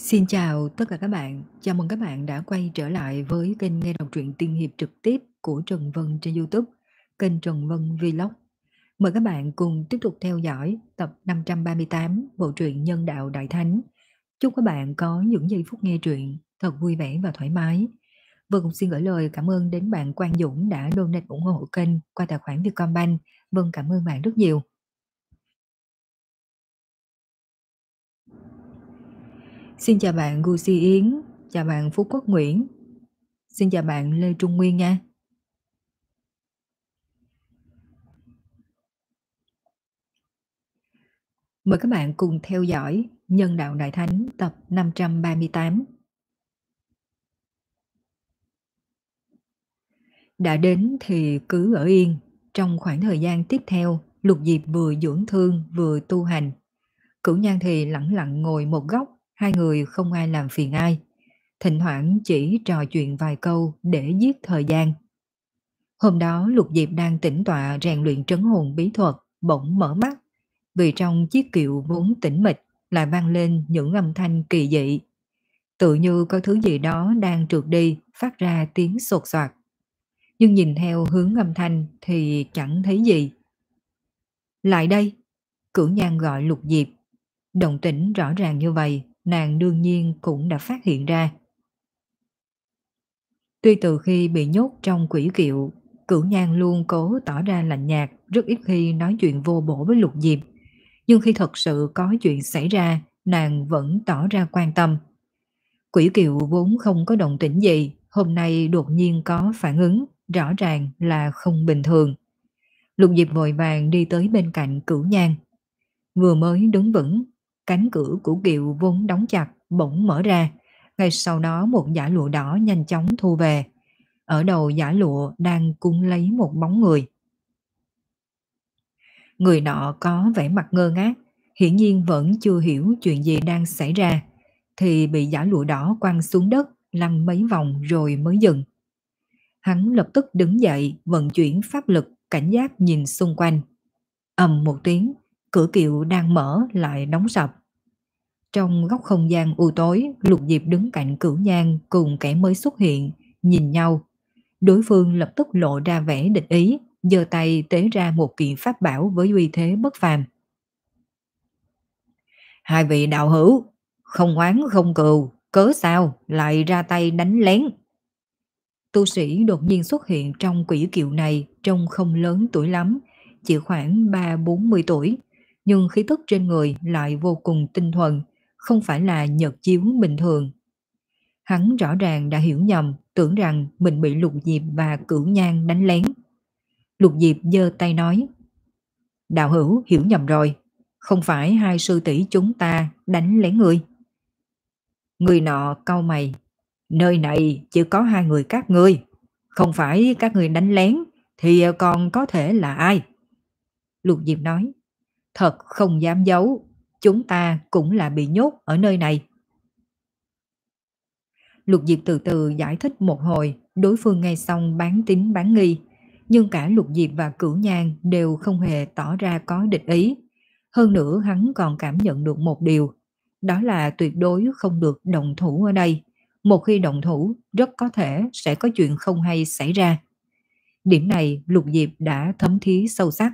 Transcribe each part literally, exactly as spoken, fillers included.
Xin chào tất cả các bạn, chào mừng các bạn đã quay trở lại với kênh nghe đọc truyện tiên hiệp trực tiếp của Trần Vân trên YouTube, kênh Trần Vân Vlog. Mời các bạn cùng tiếp tục theo dõi tập năm trăm ba mươi tám bộ truyện Nhân đạo Đại Thánh. Chúc các bạn có những giây phút nghe truyện thật vui vẻ và thoải mái. Vân cũng xin gửi lời cảm ơn đến bạn Quang Dũng đã donate ủng hộ kênh qua tài khoản Vietcombank. Vân cảm ơn bạn rất nhiều. Xin chào bạn Gucci Yến, chào bạn Phú Quốc Nguyễn, xin chào bạn Lê Trung Nguyên nha. Mời các bạn cùng theo dõi Nhân đạo Đại Thánh tập năm trăm ba mươi tám. Đã đến thì cứ ở yên. Trong khoảng thời gian tiếp theo, Lục Diệp vừa dưỡng thương vừa tu hành. Cửu Nhan thì lặng lặng ngồi một góc, hai người không ai làm phiền ai. Thỉnh thoảng chỉ trò chuyện vài câu để giết thời gian. Hôm đó Lục Diệp đang tĩnh tọa rèn luyện trấn hồn bí thuật, bỗng mở mắt. Vì trong chiếc kiệu vốn tĩnh mịch lại vang lên những âm thanh kỳ dị. Tự như có thứ gì đó đang trượt đi, phát ra tiếng sột soạt. Nhưng nhìn theo hướng âm thanh thì chẳng thấy gì. Lại đây, Cửu Nhan gọi Lục Diệp. Động tĩnh rõ ràng như vậy, nàng đương nhiên cũng đã phát hiện ra. Tuy từ khi bị nhốt trong quỷ kiệu, Cửu Nhan luôn cố tỏ ra lạnh nhạt, rất ít khi nói chuyện vô bổ với Lục Diệp. Nhưng khi thật sự có chuyện xảy ra, nàng vẫn tỏ ra quan tâm. Quỷ kiệu vốn không có động tĩnh gì, hôm nay đột nhiên có phản ứng, rõ ràng là không bình thường. Lục Diệp vội vàng đi tới bên cạnh Cửu Nhan. Vừa mới đứng vững, cánh cửa của kiệu vốn đóng chặt bỗng mở ra, ngay sau đó một dải lụa đỏ nhanh chóng thu về. Ở đầu dải lụa đang cuốn lấy một bóng người. Người nọ có vẻ mặt ngơ ngác, hiển nhiên vẫn chưa hiểu chuyện gì đang xảy ra, thì bị dải lụa đỏ quăng xuống đất, lăn mấy vòng rồi mới dừng. Hắn lập tức đứng dậy, vận chuyển pháp lực, cảnh giác nhìn xung quanh. Ầm một tiếng, cửa kiệu đang mở lại đóng sập. Trong góc không gian u tối, Lục Diệp đứng cạnh Cửu Nhan cùng kẻ mới xuất hiện, nhìn nhau. Đối phương lập tức lộ ra vẻ địch ý, giơ tay tế ra một kiện pháp bảo với uy thế bất phàm. Hai vị đạo hữu, không oán không cừu, cớ sao lại ra tay đánh lén? Tu sĩ đột nhiên xuất hiện trong quỷ kiệu này trông không lớn tuổi lắm, chỉ khoảng ba bốn mươi tuổi, nhưng khí tức trên người lại vô cùng tinh thuần, không phải là nhật chiếu bình thường. Hắn rõ ràng đã hiểu nhầm, tưởng rằng mình bị Lục Diệp và Cửu Nhan đánh lén. Lục Diệp giơ tay nói: đạo hữu hiểu nhầm rồi, không phải hai sư tỷ chúng ta đánh lén người. Người nọ cau mày: nơi này chỉ có hai người các ngươi, không phải các ngươi đánh lén thì còn có thể là ai? Lục Diệp nói: thật không dám giấu, chúng ta cũng là bị nhốt ở nơi này. Lục Diệp từ từ giải thích một hồi, đối phương nghe xong bán tín bán nghi, nhưng cả Lục Diệp và Cửu Nhan đều không hề tỏ ra có địch ý. Hơn nữa hắn còn cảm nhận được một điều, đó là tuyệt đối không được động thủ ở đây. Một khi động thủ, rất có thể sẽ có chuyện không hay xảy ra. Điểm này Lục Diệp đã thấm thía sâu sắc.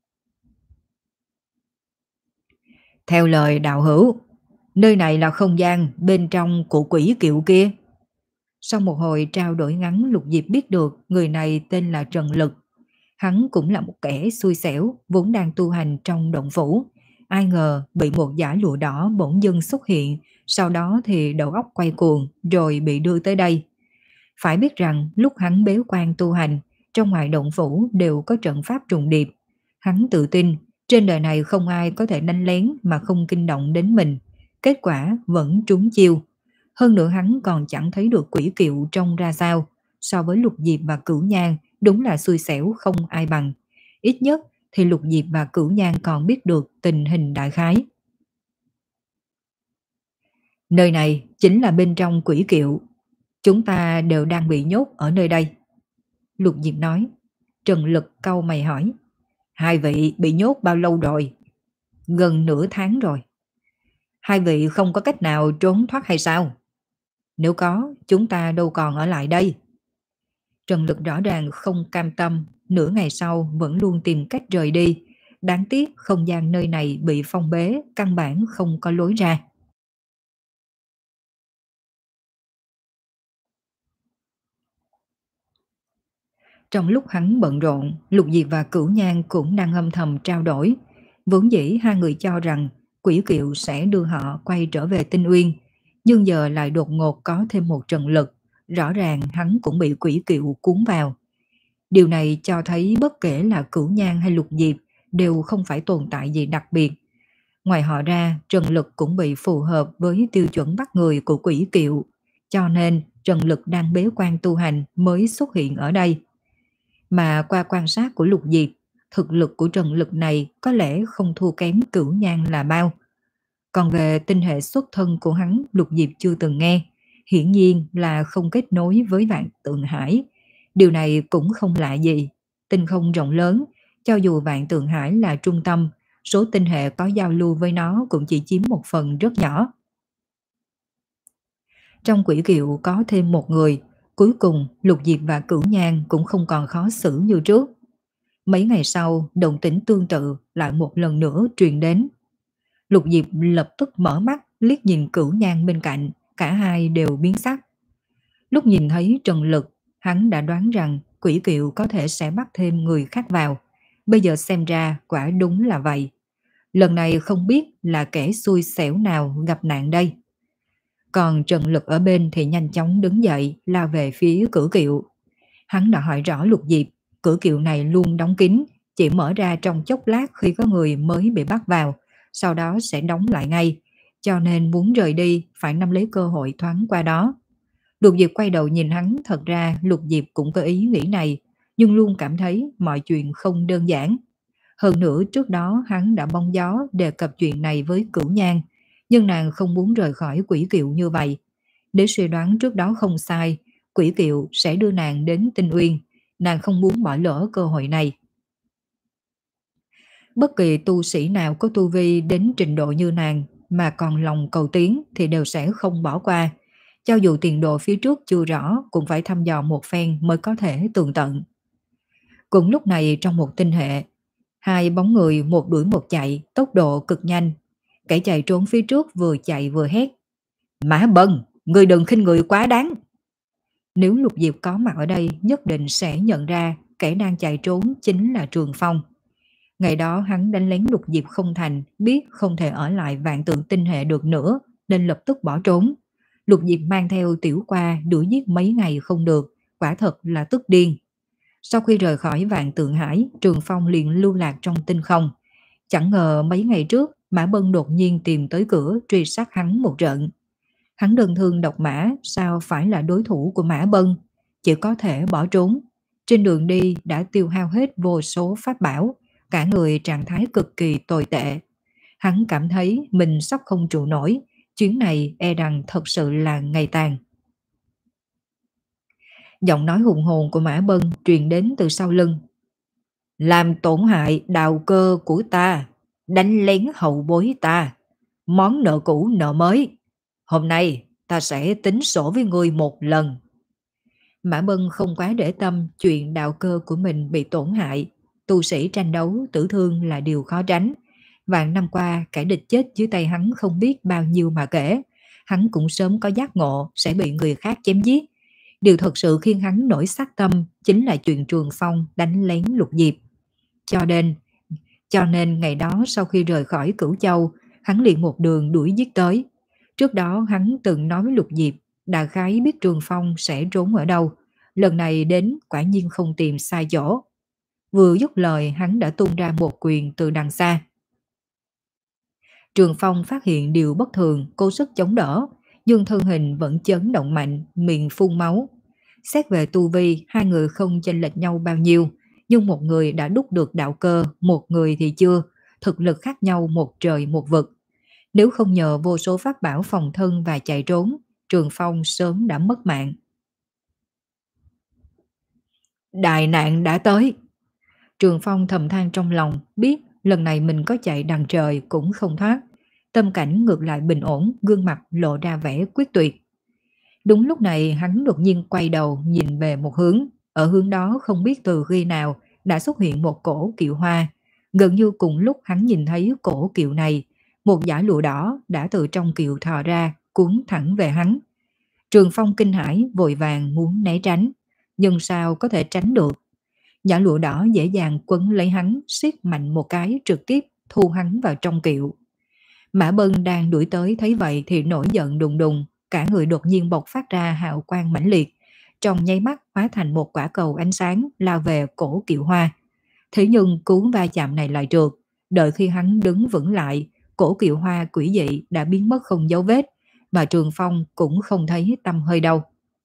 Theo lời đạo hữu, nơi này là không gian bên trong của quỷ kiệu kia. Sau một hồi trao đổi ngắn, Lục Diệp biết được người này tên là Trần Lực. Hắn cũng là một kẻ xui xẻo, vốn đang tu hành trong động phủ. Ai ngờ bị một dải lụa đỏ bỗng dưng xuất hiện, sau đó thì đầu óc quay cuồng rồi bị đưa tới đây. Phải biết rằng lúc hắn bế quan tu hành, trong ngoài động phủ đều có trận pháp trùng điệp. Hắn tự tin, trên đời này không ai có thể đánh lén mà không kinh động đến mình. Kết quả vẫn trúng chiêu. Hơn nữa hắn còn chẳng thấy được quỷ kiệu trông ra sao. So với Lục Diệp và Cửu Nhan, đúng là xui xẻo không ai bằng. Ít nhất thì Lục Diệp và Cửu Nhan còn biết được tình hình đại khái. Nơi này chính là bên trong quỷ kiệu. Chúng ta đều đang bị nhốt ở nơi đây. Lục Diệp nói. Trần Lực cau mày hỏi: hai vị bị nhốt bao lâu rồi? Gần nửa tháng rồi. Hai vị không có cách nào trốn thoát hay sao? Nếu có, chúng ta đâu còn ở lại đây. Trần Lực rõ ràng không cam tâm, nửa ngày sau vẫn luôn tìm cách rời đi. Đáng tiếc không gian nơi này bị phong bế, căn bản không có lối ra. Trong lúc hắn bận rộn, Lục Diệp và Cửu Nhan cũng đang âm thầm trao đổi. Vốn dĩ hai người cho rằng Quỷ Kiệu sẽ đưa họ quay trở về Tinh Uyên, nhưng giờ lại đột ngột có thêm một Trần Lực, rõ ràng hắn cũng bị Quỷ Kiệu cuốn vào. Điều này cho thấy bất kể là Cửu Nhan hay Lục Diệp đều không phải tồn tại gì đặc biệt. Ngoài họ ra, Trần Lực cũng bị phù hợp với tiêu chuẩn bắt người của Quỷ Kiệu, cho nên Trần Lực đang bế quan tu hành mới xuất hiện ở đây. Mà qua quan sát của Lục Diệp, thực lực của Trần Lực này có lẽ không thua kém Cửu Nhan là bao. Còn về tinh hệ xuất thân của hắn, Lục Diệp chưa từng nghe, hiển nhiên là không kết nối với Vạn Tượng Hải. Điều này cũng không lạ gì. Tinh không rộng lớn, cho dù Vạn Tượng Hải là trung tâm, số tinh hệ có giao lưu với nó cũng chỉ chiếm một phần rất nhỏ. Trong Quỷ Kiệu có thêm một người, cuối cùng Lục Diệp và Cửu Nhan cũng không còn khó xử như trước. Mấy ngày sau, động tĩnh tương tự lại một lần nữa truyền đến. Lục Diệp lập tức mở mắt liếc nhìn Cửu Nhan bên cạnh, cả hai đều biến sắc. Lúc nhìn thấy Trần Lực, hắn đã đoán rằng Quỷ Kiệu có thể sẽ bắt thêm người khác vào. Bây giờ xem ra quả đúng là vậy. Lần này không biết là kẻ xui xẻo nào gặp nạn đây. Còn Trần Lực ở bên thì nhanh chóng đứng dậy lao về phía Cửu Kiệu. Hắn đã hỏi rõ Lục Diệp, Cửu Kiệu này luôn đóng kín, chỉ mở ra trong chốc lát khi có người mới bị bắt vào, sau đó sẽ đóng lại ngay, cho nên muốn rời đi phải nắm lấy cơ hội thoáng qua đó. Lục Diệp quay đầu nhìn hắn, thật ra Lục Diệp cũng có ý nghĩ này, nhưng luôn cảm thấy mọi chuyện không đơn giản. Hơn nữa trước đó hắn đã bóng gió đề cập chuyện này với Cửu Nhan, nhưng nàng không muốn rời khỏi Quỷ Kiệu như vậy. Để suy đoán trước đó không sai, Quỷ Kiệu sẽ đưa nàng đến Tinh Uyên, nàng không muốn bỏ lỡ cơ hội này. Bất kỳ tu sĩ nào có tu vi đến trình độ như nàng mà còn lòng cầu tiến thì đều sẽ không bỏ qua. Cho dù tiền đồ phía trước chưa rõ cũng phải thăm dò một phen mới có thể tường tận. Cùng lúc này trong một tinh hệ, hai bóng người một đuổi một chạy, tốc độ cực nhanh. Kẻ chạy trốn phía trước vừa chạy vừa hét: Mã Bân, người đừng khinh người quá đáng. Nếu Lục Diệp có mặt ở đây nhất định sẽ nhận ra kẻ đang chạy trốn chính là Trường Phong. Ngày đó hắn đánh lén Lục Diệp không thành, biết không thể ở lại Vạn Tượng tinh hệ được nữa nên lập tức bỏ trốn. Lục Diệp mang theo Tiểu Qua đuổi giết mấy ngày không được, quả thật là tức điên. Sau khi rời khỏi Vạn Tượng Hải, Trường Phong liền lưu lạc trong tinh không. Chẳng ngờ mấy ngày trước Mã Bân đột nhiên tìm tới cửa truy sát hắn một trận. Hắn đơn thương độc mã, sao phải là đối thủ của Mã Bân, chỉ có thể bỏ trốn. Trên đường đi đã tiêu hao hết vô số pháp bảo, cả người trạng thái cực kỳ tồi tệ. Hắn cảm thấy mình sắp không trụ nổi, chuyến này e rằng thật sự là ngày tàn. Giọng nói hùng hồn của Mã Bân truyền đến từ sau lưng. Làm tổn hại đào cơ của ta, đánh lén hậu bối ta, món nợ cũ nợ mới. Hôm nay ta sẽ tính sổ với ngươi một lần. Mã Bân không quá để tâm chuyện đạo cơ của mình bị tổn hại. Tu sĩ tranh đấu tử thương là điều khó tránh. Vạn năm qua kẻ địch chết dưới tay hắn không biết bao nhiêu mà kể. Hắn cũng sớm có giác ngộ sẽ bị người khác chém giết. Điều thật sự khiến hắn nổi sát tâm chính là chuyện Trường Phong đánh lén Lục Diệp. Cho nên, cho nên ngày đó sau khi rời khỏi Cửu Châu, hắn liền một đường đuổi giết tới. Trước đó hắn từng nói với Lục Diệp, đại khái biết Trường Phong sẽ trốn ở đâu. Lần này đến quả nhiên không tìm sai chỗ. Vừa dứt lời hắn đã tung ra một quyền từ đằng xa. Trường Phong phát hiện điều bất thường, cố sức chống đỡ, nhưng thân hình vẫn chấn động mạnh, miệng phun máu. Xét về tu vi, hai người không chênh lệch nhau bao nhiêu, nhưng một người đã đúc được đạo cơ, một người thì chưa, thực lực khác nhau một trời một vực. Nếu không nhờ vô số pháp bảo phòng thân và chạy trốn, Trường Phong sớm đã mất mạng. Đại nạn đã tới. Trường Phong thầm than trong lòng, biết lần này mình có chạy đằng trời cũng không thoát. Tâm cảnh ngược lại bình ổn, gương mặt lộ ra vẻ quyết tuyệt. Đúng lúc này hắn đột nhiên quay đầu nhìn về một hướng, ở hướng đó không biết từ khi nào đã xuất hiện một cổ kiệu hoa. Gần như cùng lúc hắn nhìn thấy cổ kiệu này, một dải lụa đỏ đã từ trong kiệu thò ra, cuốn thẳng về hắn. Trường Phong kinh hãi vội vàng muốn né tránh, nhưng sao có thể tránh được. Dải lụa đỏ dễ dàng quấn lấy hắn, siết mạnh một cái trực tiếp thu hắn vào trong kiệu. Mã Bân đang đuổi tới thấy vậy thì nổi giận đùng đùng, cả người đột nhiên bộc phát ra hào quang mãnh liệt, trong nháy mắt hóa thành một quả cầu ánh sáng lao về cổ kiệu hoa. Thế nhưng cú va chạm này lại trượt, đợi khi hắn đứng vững lại, cổ kiệu hoa quỷ dị đã biến mất không dấu vết, mà Trường Phong cũng không thấy tăm hơi đâu.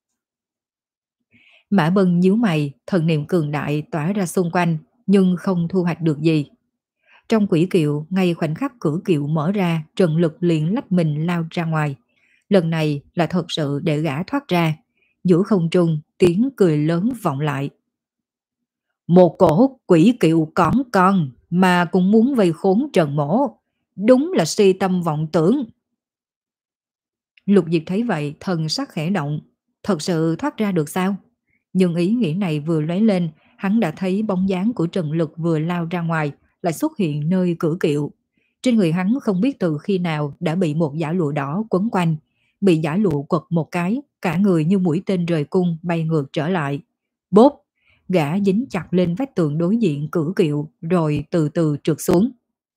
Mã Bân nhíu mày, thần niệm cường đại tỏa ra xung quanh, nhưng không thu hoạch được gì. Trong quỷ kiệu, ngay khoảnh khắc cửa kiệu mở ra, Trần Lực liền lách mình lao ra ngoài. Lần này là thật sự để gã thoát ra. Giữa không trung, tiếng cười lớn vọng lại. Một cổ quỷ kiệu cỏn con mà cũng muốn vây khốn Trần Mỗ. Đúng là si tâm vọng tưởng. Lục Diệp thấy vậy, thần sắc khẽ động. Thật sự thoát ra được sao? Nhưng ý nghĩ này vừa lóe lên, hắn đã thấy bóng dáng của Trần Lực vừa lao ra ngoài, lại xuất hiện nơi cửa kiệu. Trên người hắn không biết từ khi nào đã bị một dải lụa đỏ quấn quanh, bị dải lụa quật một cái, cả người như mũi tên rời cung bay ngược trở lại. Bốp, gã dính chặt lên vách tường đối diện cửa kiệu, rồi từ từ trượt xuống.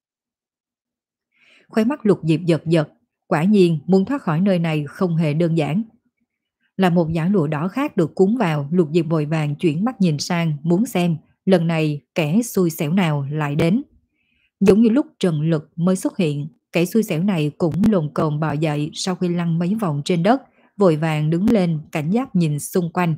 Khóe mắt Lục Diệp giật giật, quả nhiên muốn thoát khỏi nơi này không hề đơn giản. Là một dải lụa đỏ khác được cuốn vào, Lục Diệp vội vàng chuyển mắt nhìn sang, muốn xem lần này kẻ xui xẻo nào lại đến. Giống như lúc Trần Lực mới xuất hiện, kẻ xui xẻo này cũng lồm cồm bò dậy sau khi lăn mấy vòng trên đất, vội vàng đứng lên cảnh giác nhìn xung quanh.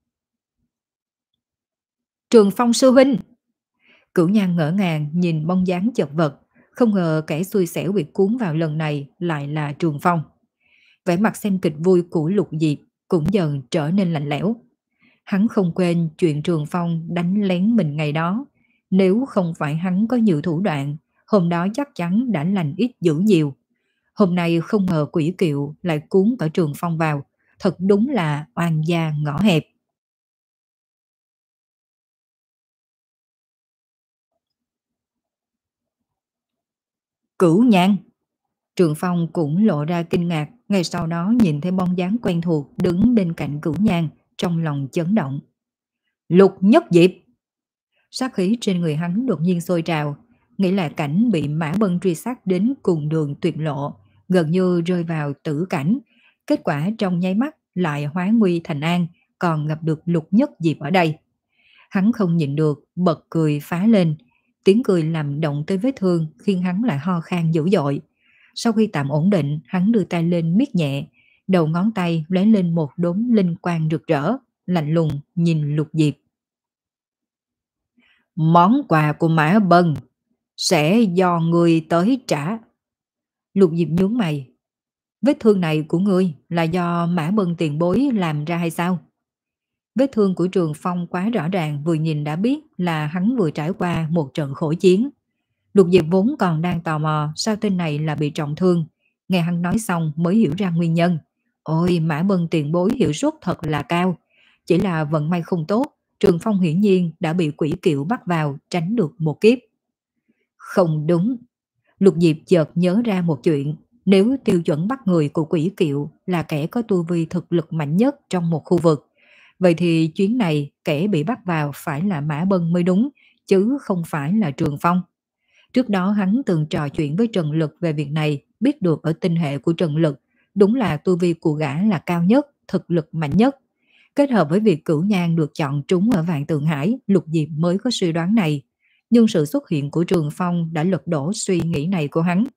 Trường Phong sư huynh! Cửu Nhan ngỡ ngàng nhìn bóng dáng chật vật, không ngờ kẻ xui xẻo bị cuốn vào lần này lại là Trường Phong. Vẻ mặt xem kịch vui của Lục Diệp cũng dần trở nên lạnh lẽo. Hắn không quên chuyện Trường Phong đánh lén mình ngày đó. Nếu không phải hắn có nhiều thủ đoạn, hôm đó chắc chắn đã lành ít dữ nhiều. Hôm nay không ngờ quỷ kiệu lại cuốn cả Trường Phong vào. Thật đúng là oan gia ngõ hẹp. Cửu Nhan! Trường Phong cũng lộ ra kinh ngạc, ngay sau đó nhìn thấy bóng dáng quen thuộc đứng bên cạnh Cửu Nhan, trong lòng chấn động. Lục Nhất Diệp! Sát khí trên người hắn đột nhiên sôi trào, nghĩ là cảnh bị Mã Bân truy sát đến cùng đường tuyệt lộ, gần như rơi vào tử cảnh. Kết quả trong nháy mắt lại hóa nguy thành an, còn gặp được Lục Nhất Diệp ở đây. Hắn không nhịn được, bật cười phá lên. Tiếng cười làm động tới vết thương, khiến hắn lại ho khan dữ dội. Sau khi tạm ổn định, hắn đưa tay lên miết nhẹ, đầu ngón tay lóe lên một đốm linh quang rực rỡ, lạnh lùng nhìn Lục Diệp. Món quà của Mã Bân sẽ do người tới trả. Lục Diệp nhướng mày. Vết thương này của ngươi là do Mã Bân tiền bối làm ra hay sao? Vết thương của Trường Phong quá rõ ràng, vừa nhìn đã biết là hắn vừa trải qua một trận khổ chiến. Lục Diệp vốn còn đang tò mò sao tên này là bị trọng thương. Nghe hắn nói xong mới hiểu ra nguyên nhân. Ôi, Mã Bân tiền bối hiệu suất thật là cao. Chỉ là vận may không tốt, Trường Phong hiển nhiên đã bị quỷ kiệu bắt vào, tránh được một kiếp. Không đúng. Lục Diệp chợt nhớ ra một chuyện. Nếu tiêu chuẩn bắt người của quỷ kiệu là kẻ có tu vi thực lực mạnh nhất trong một khu vực, vậy thì chuyến này kẻ bị bắt vào phải là Mã Bân mới đúng, chứ không phải là Trường Phong. Trước đó hắn từng trò chuyện với Trần Lực về việc này, biết được ở tinh hệ của Trần Lực, đúng là tu vi của gã là cao nhất, thực lực mạnh nhất. Kết hợp với việc Cửu Nhan được chọn trúng ở Vạn Tượng Hải, Lục Diệp mới có suy đoán này. Nhưng sự xuất hiện của Trường Phong đã lật đổ suy nghĩ này của hắn.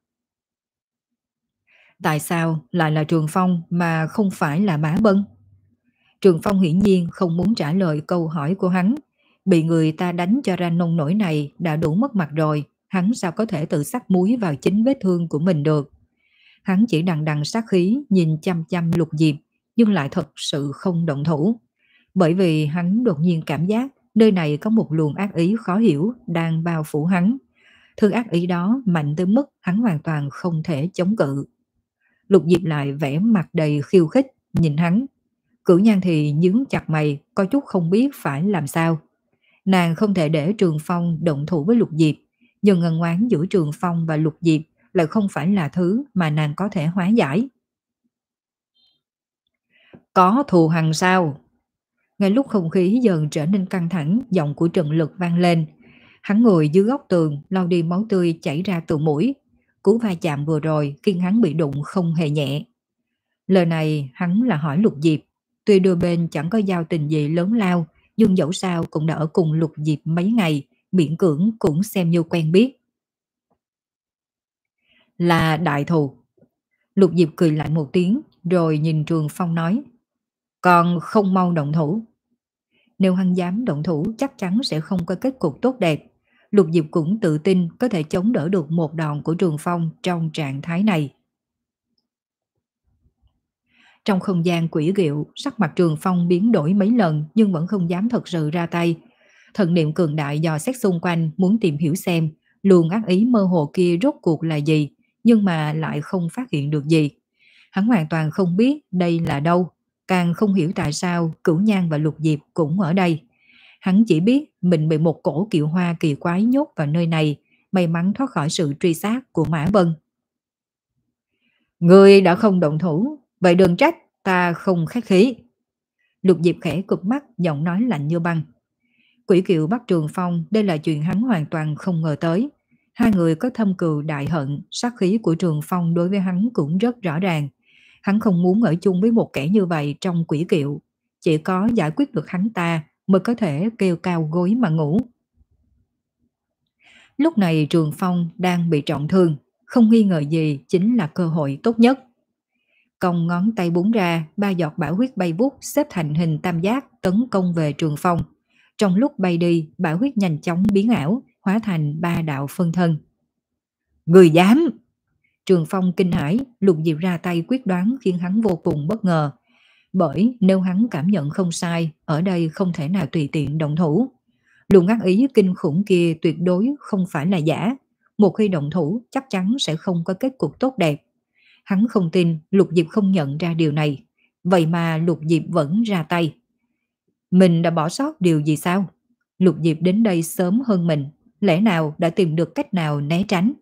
Tại sao lại là Trường Phong mà không phải là Mã Bân? Trường Phong hiển nhiên không muốn trả lời câu hỏi của hắn. Bị người ta đánh cho ra nông nổi này đã đủ mất mặt rồi, hắn sao có thể tự sắc muối vào chính vết thương của mình được. Hắn chỉ đằng đằng sát khí nhìn chăm chăm Lục Diệp, nhưng lại thật sự không động thủ. Bởi vì hắn đột nhiên cảm giác nơi này có một luồng ác ý khó hiểu đang bao phủ hắn. Thứ ác ý đó mạnh tới mức hắn hoàn toàn không thể chống cự. Lục Diệp lại vẽ mặt đầy khiêu khích, nhìn hắn. Cửu Nhan thì nhướng chặt mày, có chút không biết phải làm sao. Nàng không thể để Trường Phong động thủ với Lục Diệp, nhưng ân oán giữa Trường Phong và Lục Diệp lại không phải là thứ mà nàng có thể hóa giải. Có thù hằn sao? Ngay lúc không khí dần trở nên căng thẳng, giọng của Trần Lực vang lên. Hắn ngồi dưới góc tường, lau đi máu tươi chảy ra từ mũi. Cú va chạm vừa rồi khiến hắn bị đụng không hề nhẹ. Lời này hắn là hỏi Lục Diệp. Tuy đôi bên chẳng có giao tình gì lớn lao, nhưng dẫu sao cũng đã ở cùng Lục Diệp mấy ngày, miễn cưỡng cũng xem như quen biết. Là đại thù. Lục Diệp cười lại một tiếng, rồi nhìn Trường Phong nói. Còn không mau động thủ. Nếu hắn dám động thủ chắc chắn sẽ không có kết cục tốt đẹp. Lục Diệp cũng tự tin có thể chống đỡ được một đòn của Trường Phong trong trạng thái này. Trong không gian quỷ diệu, sắc mặt Trường Phong biến đổi mấy lần nhưng vẫn không dám thật sự ra tay. Thần niệm cường đại dò xét xung quanh muốn tìm hiểu xem luồng ác ý mơ hồ kia rốt cuộc là gì, nhưng mà lại không phát hiện được gì. Hắn hoàn toàn không biết đây là đâu, càng không hiểu tại sao Cửu Nhan và Lục Diệp cũng ở đây. Hắn chỉ biết mình bị một cổ kiệu hoa kỳ quái nhốt vào nơi này, may mắn thoát khỏi sự truy sát của Mã Vân. Ngươi đã không động thủ, vậy đừng trách ta không khách khí. Lục Diệp khẽ cụp mắt, giọng nói lạnh như băng. Quỷ kiệu bắt Trường Phong, đây là chuyện hắn hoàn toàn không ngờ tới. Hai người có thâm cừu đại hận, sát khí của Trường Phong đối với hắn cũng rất rõ ràng. Hắn không muốn ở chung với một kẻ như vậy trong quỷ kiệu. Chỉ có giải quyết được hắn ta mới có thể kêu cao gối mà ngủ. Lúc này Trường Phong đang bị trọng thương, không nghi ngờ gì chính là cơ hội tốt nhất. Cong ngón tay búng ra, ba giọt bão huyết bay vút xếp thành hình tam giác tấn công về Trường Phong. Trong lúc bay đi, bão huyết nhanh chóng biến ảo, hóa thành ba đạo phân thân. Người dám! Trường Phong kinh hãi, Lục Diệp ra tay quyết đoán khiến hắn vô cùng bất ngờ. Bởi nếu hắn cảm nhận không sai, ở đây không thể nào tùy tiện động thủ. Luồng ác ý kinh khủng kia tuyệt đối không phải là giả. Một khi động thủ chắc chắn sẽ không có kết cục tốt đẹp. Hắn không tin Lục Diệp không nhận ra điều này. Vậy mà Lục Diệp vẫn ra tay. Mình đã bỏ sót điều gì sao? Lục Diệp đến đây sớm hơn mình. Lẽ nào đã tìm được cách nào né tránh?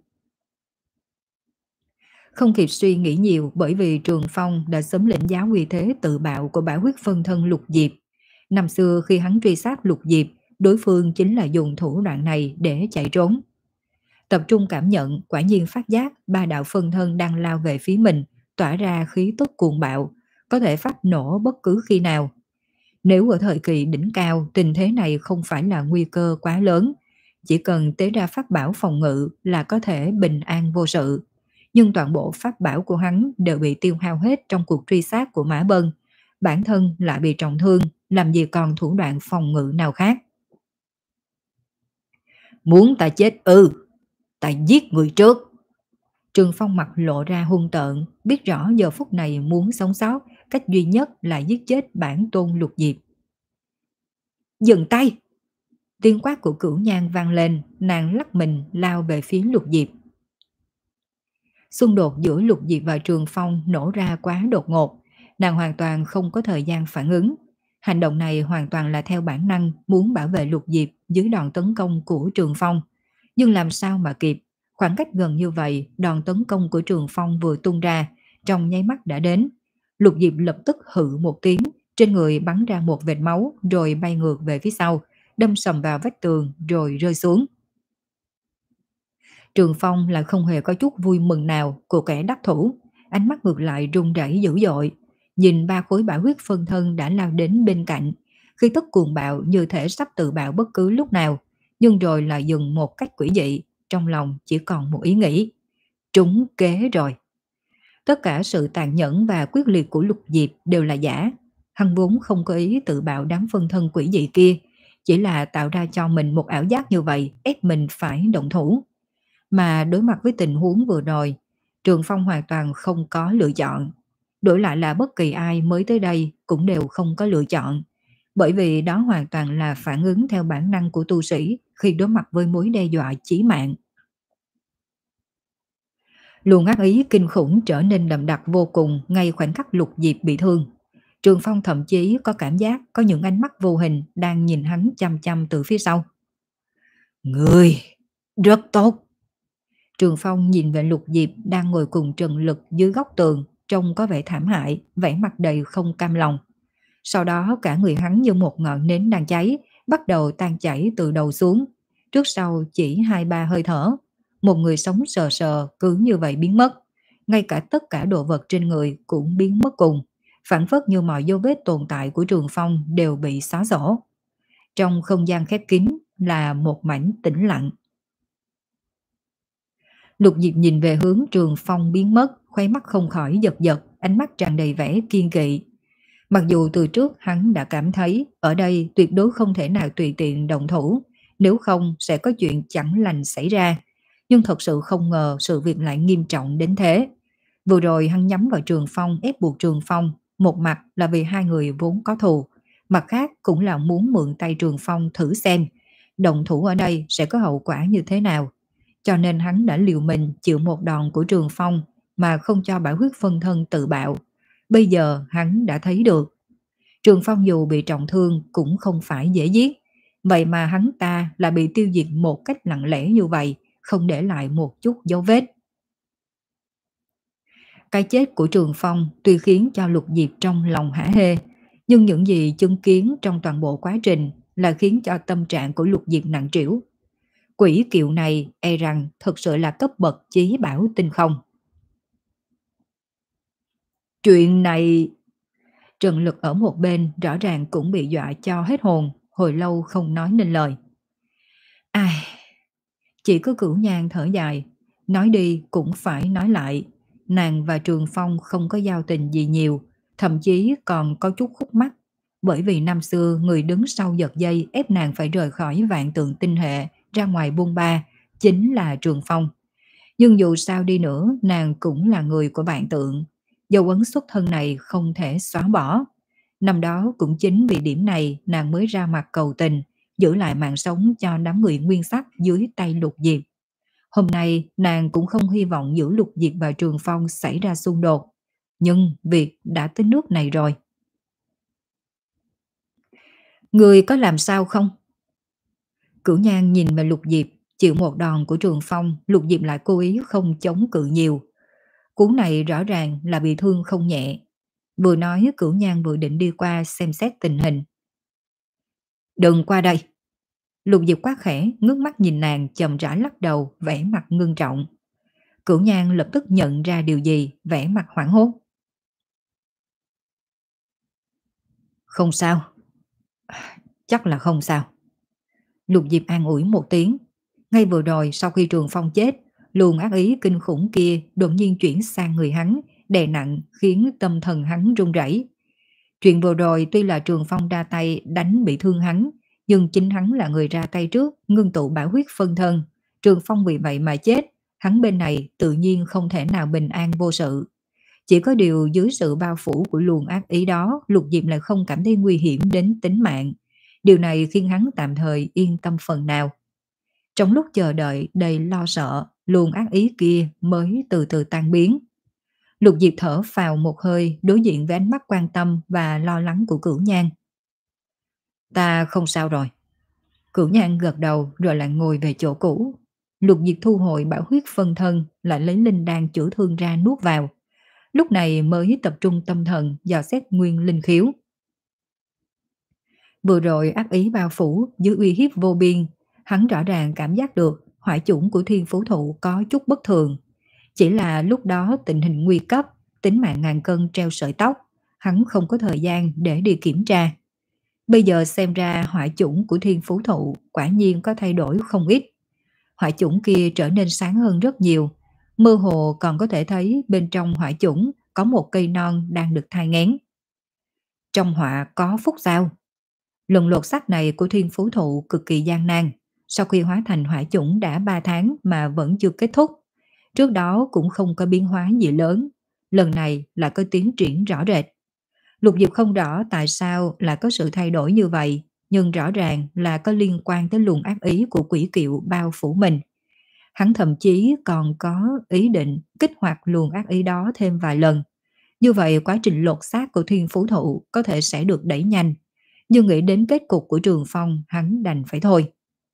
Không kịp suy nghĩ nhiều bởi vì Trường Phong đã sớm lĩnh giáo uy thế tự bạo của bão huyết phân thân Lục Diệp. Năm xưa khi hắn truy sát Lục Diệp, đối phương chính là dùng thủ đoạn này để chạy trốn. Tập trung cảm nhận, quả nhiên phát giác ba đạo phân thân đang lao về phía mình, tỏa ra khí tức cuồng bạo, có thể phát nổ bất cứ khi nào. Nếu ở thời kỳ đỉnh cao, tình thế này không phải là nguy cơ quá lớn, chỉ cần tế ra pháp bảo phòng ngự là có thể bình an vô sự. Nhưng toàn bộ pháp bảo của hắn đều bị tiêu hao hết trong cuộc truy sát của Mã Bân. Bản thân lại bị trọng thương, làm gì còn thủ đoạn phòng ngự nào khác. Muốn ta chết ư? Ta giết người trước. Trường Phong mặt lộ ra hung tợn, biết rõ giờ phút này muốn sống sót, cách duy nhất là giết chết bản tôn Lục Diệp. Dừng tay! Tiếng quát của Cửu Nhan vang lên, nàng lắc mình lao về phía Lục Diệp. Xung đột giữa Lục Diệp và Trường Phong nổ ra quá đột ngột, nàng hoàn toàn không có thời gian phản ứng. Hành động này hoàn toàn là theo bản năng muốn bảo vệ Lục Diệp dưới đòn tấn công của Trường Phong. Nhưng làm sao mà kịp, khoảng cách gần như vậy, đòn tấn công của Trường Phong vừa tung ra, trong nháy mắt đã đến. Lục Diệp lập tức hự một tiếng, trên người bắn ra một vệt máu rồi bay ngược về phía sau, đâm sầm vào vách tường rồi rơi xuống. Trường Phong là không hề có chút vui mừng nào của kẻ đắc thủ, ánh mắt ngược lại run rẩy dữ dội, nhìn ba khối bão huyết phân thân đã lao đến bên cạnh, khi tức cuồng bạo như thể sắp tự bạo bất cứ lúc nào, nhưng rồi lại dừng một cách quỷ dị, trong lòng chỉ còn một ý nghĩ. Trúng kế rồi. Tất cả sự tàn nhẫn và quyết liệt của Lục Diệp đều là giả. Hắn vốn không có ý tự bạo đám phân thân quỷ dị kia, chỉ là tạo ra cho mình một ảo giác như vậy, ép mình phải động thủ. Mà đối mặt với tình huống vừa rồi, Trường Phong hoàn toàn không có lựa chọn. Đổi lại là bất kỳ ai mới tới đây cũng đều không có lựa chọn. Bởi vì đó hoàn toàn là phản ứng theo bản năng của tu sĩ khi đối mặt với mối đe dọa chí mạng. Luồng ác ý kinh khủng trở nên đậm đặc vô cùng ngay khoảnh khắc Lục Diệp bị thương. Trường Phong thậm chí có cảm giác có những ánh mắt vô hình đang nhìn hắn chăm chăm từ phía sau. Người, rất tốt. Trường Phong nhìn về Lục Diệp đang ngồi cùng Trần Lực dưới góc tường, trông có vẻ thảm hại, vẻ mặt đầy không cam lòng. Sau đó cả người hắn như một ngọn nến đang cháy, bắt đầu tan chảy từ đầu xuống. Trước sau chỉ hai ba hơi thở, một người sống sờ sờ cứ như vậy biến mất. Ngay cả tất cả đồ vật trên người cũng biến mất cùng, phản phất như mọi dấu vết tồn tại của Trường Phong đều bị xóa sổ. Trong không gian khép kín là một mảnh tĩnh lặng. Lục Diệp nhìn về hướng Trường Phong biến mất, khóe mắt không khỏi giật giật, ánh mắt tràn đầy vẻ kiên kỵ. Mặc dù từ trước hắn đã cảm thấy ở đây tuyệt đối không thể nào tùy tiện động thủ, nếu không sẽ có chuyện chẳng lành xảy ra. Nhưng thật sự không ngờ sự việc lại nghiêm trọng đến thế. Vừa rồi hắn nhắm vào Trường Phong ép buộc Trường Phong, một mặt là vì hai người vốn có thù, mặt khác cũng là muốn mượn tay Trường Phong thử xem động thủ ở đây sẽ có hậu quả như thế nào. Cho nên hắn đã liều mình chịu một đòn của Trường Phong mà không cho Bảo Huyết phân thân tự bạo. Bây giờ hắn đã thấy được Trường Phong dù bị trọng thương cũng không phải dễ giết, vậy mà hắn ta là bị tiêu diệt một cách lặng lẽ như vậy, không để lại một chút dấu vết. Cái chết của Trường Phong tuy khiến cho Lục Diệp trong lòng hả hê, nhưng những gì chứng kiến trong toàn bộ quá trình là khiến cho tâm trạng của Lục Diệp nặng trĩu. Quỷ kiệu này e rằng thật sự là cấp bậc chí bảo tinh không. Chuyện này... Trần Lực ở một bên rõ ràng cũng bị dọa cho hết hồn, hồi lâu không nói nên lời. Ai... Chỉ có Cửu Nhan thở dài, nói đi cũng phải nói lại. Nàng và Trường Phong không có giao tình gì nhiều, thậm chí còn có chút khúc mắc. Bởi vì năm xưa người đứng sau giật dây ép nàng phải rời khỏi Vạn Tượng Tinh Hệ ra ngoài buôn ba, chính là Trường Phong. Nhưng dù sao đi nữa, nàng cũng là người của Vạn Tượng. Dấu ấn xuất thân này không thể xóa bỏ. Năm đó cũng chính vì điểm này nàng mới ra mặt cầu tình, giữ lại mạng sống cho đám người nguyên sắc dưới tay Lục Diệp. Hôm nay nàng cũng không hy vọng giữa Lục Diệp và Trường Phong xảy ra xung đột. Nhưng việc đã tới nước này rồi. Người có làm sao không? Cửu Nhan nhìn về Lục Diệp, chịu một đòn của Trường Phong, Lục Diệp lại cố ý không chống cự nhiều. Cú này rõ ràng là bị thương không nhẹ. Vừa nói Cửu Nhan vừa định đi qua xem xét tình hình. Đừng qua đây. Lục Diệp quát khẽ, ngước mắt nhìn nàng, chậm rãi lắc đầu, vẻ mặt ngưng trọng. Cửu Nhan lập tức nhận ra điều gì, vẻ mặt hoảng hốt. Không sao. Chắc là không sao. Lục Diệp an ủi một tiếng. Ngay vừa rồi sau khi Trường Phong chết, luồng ác ý kinh khủng kia đột nhiên chuyển sang người hắn, đè nặng khiến tâm thần hắn run rẩy. Chuyện vừa rồi tuy là Trường Phong ra tay đánh bị thương hắn, nhưng chính hắn là người ra tay trước, ngưng tụ bảo huyết phân thân. Trường Phong vì vậy mà chết, hắn bên này tự nhiên không thể nào bình an vô sự. Chỉ có điều dưới sự bao phủ của luồng ác ý đó, Lục Diệp lại không cảm thấy nguy hiểm đến tính mạng. Điều này khiến hắn tạm thời yên tâm phần nào. Trong lúc chờ đợi đầy lo sợ, luồng ác ý kia mới từ từ tan biến. Lục Diệp thở phào một hơi, đối diện với ánh mắt quan tâm và lo lắng của Cửu Nhan. Ta không sao rồi. Cửu Nhan gật đầu rồi lại ngồi về chỗ cũ. Lục Diệp thu hồi bảo huyết phân thân, lại lấy linh đan chữa thương ra nuốt vào. Lúc này mới tập trung tâm thần dò xét nguyên linh khiếu. Vừa rồi ác ý bao phủ dưới uy hiếp vô biên, hắn rõ ràng cảm giác được hỏa chủng của Thiên Phú Thụ có chút bất thường. Chỉ là lúc đó tình hình nguy cấp, tính mạng ngàn cân treo sợi tóc, hắn không có thời gian để đi kiểm tra. Bây giờ xem ra hỏa chủng của Thiên Phú Thụ quả nhiên có thay đổi không ít. Hỏa chủng kia trở nên sáng hơn rất nhiều, mơ hồ còn có thể thấy bên trong hỏa chủng có một cây non đang được thai nghén. Trong họa có phúc sao? Lần lột xác này của Thiên Phú Thụ cực kỳ gian nan, sau khi hóa thành hỏa chủng đã ba tháng mà vẫn chưa kết thúc. Trước đó cũng không có biến hóa gì lớn, lần này là có tiến triển rõ rệt. Lục Diệp không rõ tại sao là có sự thay đổi như vậy, nhưng rõ ràng là có liên quan tới luồng ác ý của quỷ kiệu bao phủ mình. Hắn thậm chí còn có ý định kích hoạt luồng ác ý đó thêm vài lần. Như vậy quá trình lột xác của Thiên Phú Thụ có thể sẽ được đẩy nhanh. Nhưng nghĩ đến kết cục của Trường Phong, hắn đành phải thôi.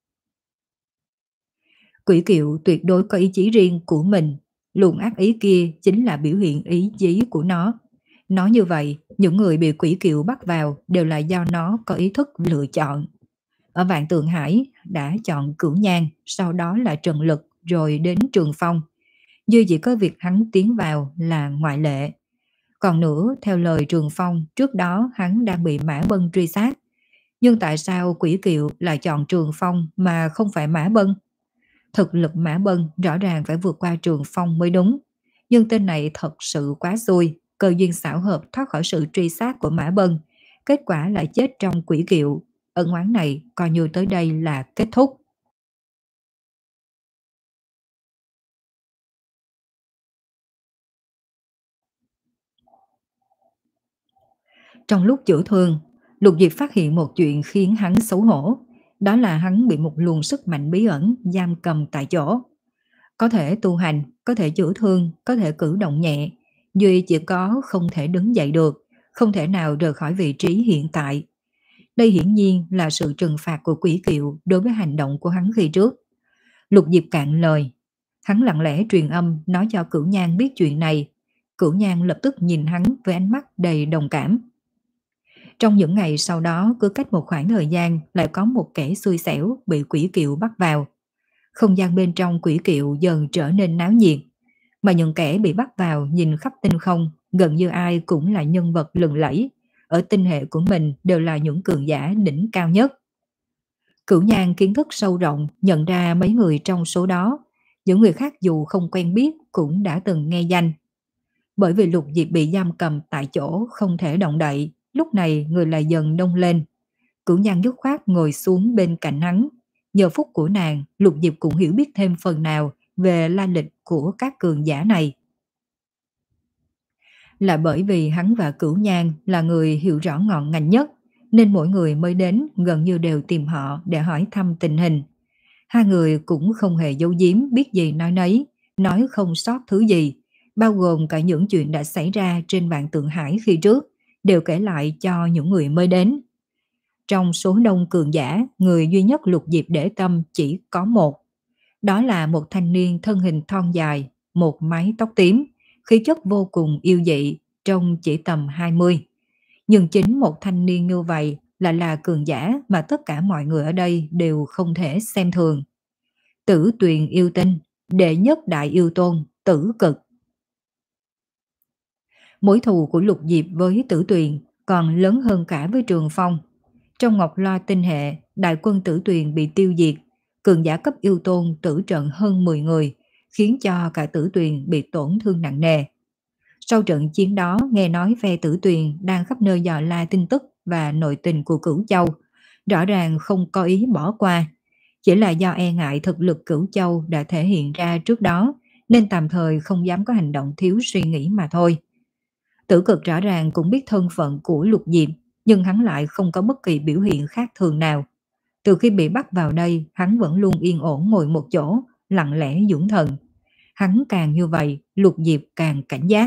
Quỷ Kiệu tuyệt đối có ý chí riêng của mình. Luồng ác ý kia chính là biểu hiện ý chí của nó. Nói như vậy, những người bị Quỷ Kiệu bắt vào đều là do nó có ý thức lựa chọn. Ở Vạn Tượng Hải đã chọn Cửu Nhan, sau đó là Trần Lực, rồi đến Trường Phong. Duy chỉ có việc hắn tiến vào là ngoại lệ. Còn nữa, theo lời Trường Phong, trước đó hắn đang bị Mã Bân truy sát. Nhưng tại sao Quỷ Kiệu lại chọn Trường Phong mà không phải Mã Bân? Thực lực Mã Bân rõ ràng phải vượt qua Trường Phong mới đúng. Nhưng tên này thật sự quá xui, cơ duyên xảo hợp thoát khỏi sự truy sát của Mã Bân. Kết quả lại chết trong Quỷ Kiệu. Ân oán này coi như tới đây là kết thúc. Trong lúc chữa thương, Lục Diệp phát hiện một chuyện khiến hắn xấu hổ. Đó là hắn bị một luồng sức mạnh bí ẩn giam cầm tại chỗ. Có thể tu hành, có thể chữa thương, có thể cử động nhẹ. Duy chỉ có không thể đứng dậy được, không thể nào rời khỏi vị trí hiện tại. Đây hiển nhiên là sự trừng phạt của Quỷ Kiệu đối với hành động của hắn khi trước. Lục Diệp cạn lời. Hắn lặng lẽ truyền âm nói cho Cửu Nhan biết chuyện này. Cửu Nhan lập tức nhìn hắn với ánh mắt đầy đồng cảm. Trong những ngày sau đó, cứ cách một khoảng thời gian lại có một kẻ xui xẻo bị Quỷ Kiệu bắt vào. Không gian bên trong Quỷ Kiệu dần trở nên náo nhiệt, mà những kẻ bị bắt vào nhìn khắp tinh không, gần như ai cũng là nhân vật lừng lẫy, ở tinh hệ của mình đều là những cường giả đỉnh cao nhất. Cửu Nhan kiến thức sâu rộng, nhận ra mấy người trong số đó, những người khác dù không quen biết cũng đã từng nghe danh. Bởi vì Lục Diệp bị giam cầm tại chỗ không thể động đậy, lúc này người lại dần đông lên. Cửu Nhan dứt khoát ngồi xuống bên cạnh hắn. Giờ phút của nàng, Lục Diệp cũng hiểu biết thêm phần nào về lai lịch của các cường giả này. Là bởi vì hắn và Cửu Nhan là người hiểu rõ ngọn ngành nhất, nên mỗi người mới đến gần như đều tìm họ để hỏi thăm tình hình. Hai người cũng không hề giấu giếm, biết gì nói nấy, nói không sót thứ gì, bao gồm cả những chuyện đã xảy ra trên Vạn Tượng Hải khi trước, đều kể lại cho những người mới đến. Trong số đông cường giả, người duy nhất Lục Diệp để tâm chỉ có một. Đó là một thanh niên thân hình thon dài, một mái tóc tím, khí chất vô cùng yêu dị, trông chỉ tầm hai mươi. Nhưng chính một thanh niên như vậy lại là cường giả mà tất cả mọi người ở đây đều không thể xem thường. Tử Tuyền yêu tinh, đệ nhất đại yêu tôn, Tử Cực. Mối thù của Lục Diệp với Tử Tuyền còn lớn hơn cả với Trường Phong. Trong Ngọc Loa tinh hệ, đại quân Tử Tuyền bị tiêu diệt, cường giả cấp yêu tôn tử trận hơn mười người, khiến cho cả Tử Tuyền bị tổn thương nặng nề. Sau trận chiến đó, nghe nói phe Tử Tuyền đang khắp nơi dò la tin tức và nội tình của Cửu Châu, rõ ràng không có ý bỏ qua. Chỉ là do e ngại thực lực Cửu Châu đã thể hiện ra trước đó, nên tạm thời không dám có hành động thiếu suy nghĩ mà thôi. Tử Cực rõ ràng cũng biết thân phận của Lục Diệp, nhưng hắn lại không có bất kỳ biểu hiện khác thường nào. Từ khi bị bắt vào đây, hắn vẫn luôn yên ổn ngồi một chỗ, lặng lẽ dưỡng thần. Hắn càng như vậy, Lục Diệp càng cảnh giác.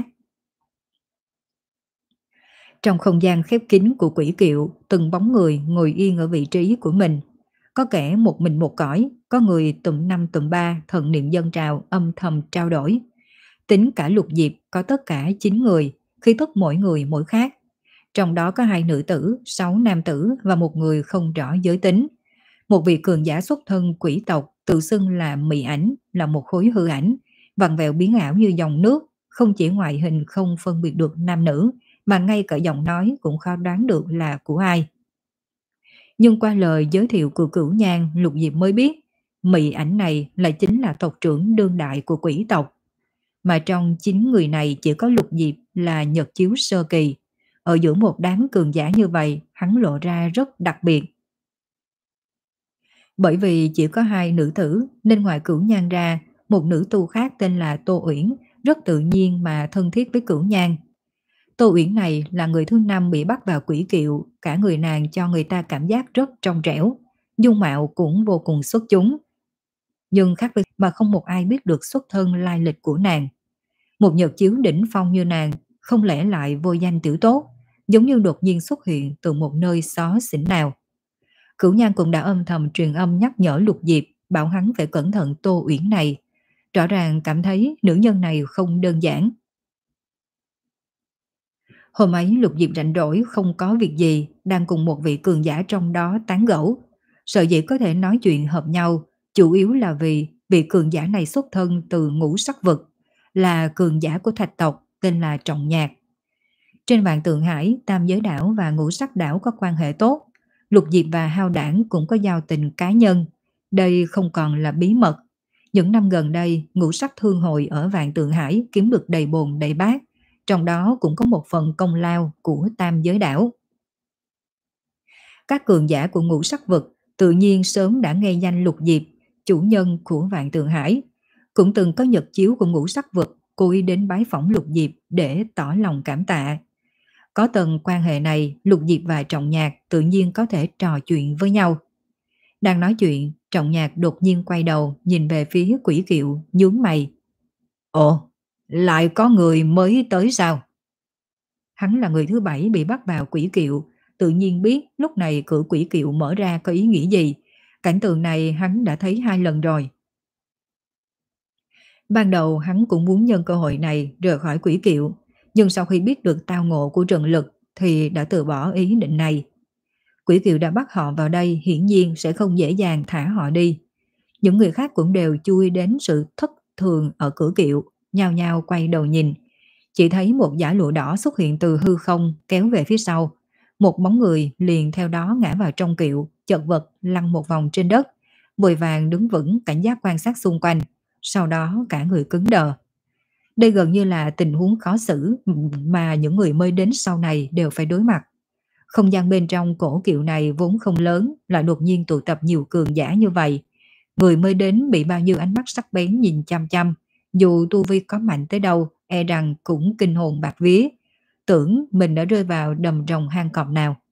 Trong không gian khép kín của Quỷ Kiệu, từng bóng người ngồi yên ở vị trí của mình. Có kẻ một mình một cõi, có người tụm năm tụm ba, thần niệm dân trào, âm thầm trao đổi. Tính cả Lục Diệp có tất cả chín người, khí thức mỗi người mỗi khác. Trong đó có hai nữ tử, sáu nam tử và một người không rõ giới tính. Một vị cường giả xuất thân quỷ tộc tự xưng là mị ảnh, là một khối hư ảnh, vặn vẹo biến ảo như dòng nước, không chỉ ngoại hình không phân biệt được nam nữ, mà ngay cả giọng nói cũng khó đoán được là của ai. Nhưng qua lời giới thiệu của Cửu Nhan, Lục Diệp mới biết, mị ảnh này lại chính là tộc trưởng đương đại của quỷ tộc. Mà trong chín người này chỉ có Lục Diệp là nhật chiếu sơ kỳ. Ở giữa một đám cường giả như vậy, hắn lộ ra rất đặc biệt. Bởi vì chỉ có hai nữ tử, nên ngoài Cửu Nhan ra, một nữ tu khác tên là Tô Uyển, rất tự nhiên mà thân thiết với Cửu Nhan. Tô Uyển này là người thứ năm bị bắt vào Quỷ Kiệu, cả người nàng cho người ta cảm giác rất trong trẻo, dung mạo cũng vô cùng xuất chúng. nhưng khác với mà không một ai biết được xuất thân lai lịch của nàng. Một nhật chiếu đỉnh phong như nàng không lẽ lại vô danh tiểu tốt, giống như đột nhiên xuất hiện từ một nơi xó xỉnh nào. Cửu Nhan cũng đã âm thầm truyền âm nhắc nhở Lục Diệp, bảo hắn phải cẩn thận Tô Uyển này. Rõ ràng cảm thấy nữ nhân này không đơn giản. Hôm ấy Lục Diệp rảnh rỗi không có việc gì, đang cùng một vị cường giả trong đó tán gẫu. Sợ dĩ có thể nói chuyện hợp nhau, chủ yếu là vì vị cường giả này xuất thân từ ngũ sắc vực, là cường giả của thạch tộc tên là Trọng Nhạc. Trên vạn Tượng Hải, Tam Giới Đảo và Ngũ Sắc Đảo có quan hệ tốt. Lục Diệp và Hao Đảng cũng có giao tình cá nhân. Đây không còn là bí mật. Những năm gần đây, Ngũ Sắc Thương Hội ở Vạn Tượng Hải kiếm được đầy bồn đầy bát. Trong đó cũng có một phần công lao của Tam Giới Đảo. Các cường giả của Ngũ Sắc Vực tự nhiên sớm đã nghe danh Lục Diệp, chủ nhân của Vạn Tượng Hải. Cũng từng có nhật chiếu của Ngũ Sắc Vực cố ý đến bái phỏng Lục Diệp để tỏ lòng cảm tạ. Có tầng quan hệ này, Lục Diệp và Trọng Nhạc tự nhiên có thể trò chuyện với nhau. Đang nói chuyện, Trọng Nhạc đột nhiên quay đầu nhìn về phía Quỷ Kiệu, nhướng mày. Ồ, lại có người mới tới sao? Hắn là người thứ bảy bị bắt vào Quỷ Kiệu, tự nhiên biết lúc này cửa Quỷ Kiệu mở ra có ý nghĩa gì. Cảnh tượng này hắn đã thấy hai lần rồi. Ban đầu hắn cũng muốn nhân cơ hội này rời khỏi Quỷ Kiệu, nhưng sau khi biết được tao ngộ của Trần Lực thì đã từ bỏ ý định này. Quỷ Kiệu đã bắt họ vào đây hiển nhiên sẽ không dễ dàng thả họ đi. Những người khác cũng đều chui đến sự thất thường ở cửa kiệu, nhao nhao quay đầu nhìn. Chỉ thấy một dải lụa đỏ xuất hiện từ hư không kéo về phía sau. Một bóng người liền theo đó ngã vào trong kiệu, chật vật lăn một vòng trên đất, vội vàng đứng vững cảnh giác quan sát xung quanh. Sau đó cả người cứng đờ. Đây gần như là tình huống khó xử mà những người mới đến sau này đều phải đối mặt. Không gian bên trong cổ kiệu này vốn không lớn, lại đột nhiên tụ tập nhiều cường giả như vậy. Người mới đến bị bao nhiêu ánh mắt sắc bén nhìn chăm chăm, dù tu vi có mạnh tới đâu, e rằng cũng kinh hồn bạc vía, tưởng mình đã rơi vào đầm rồng hang cọp nào.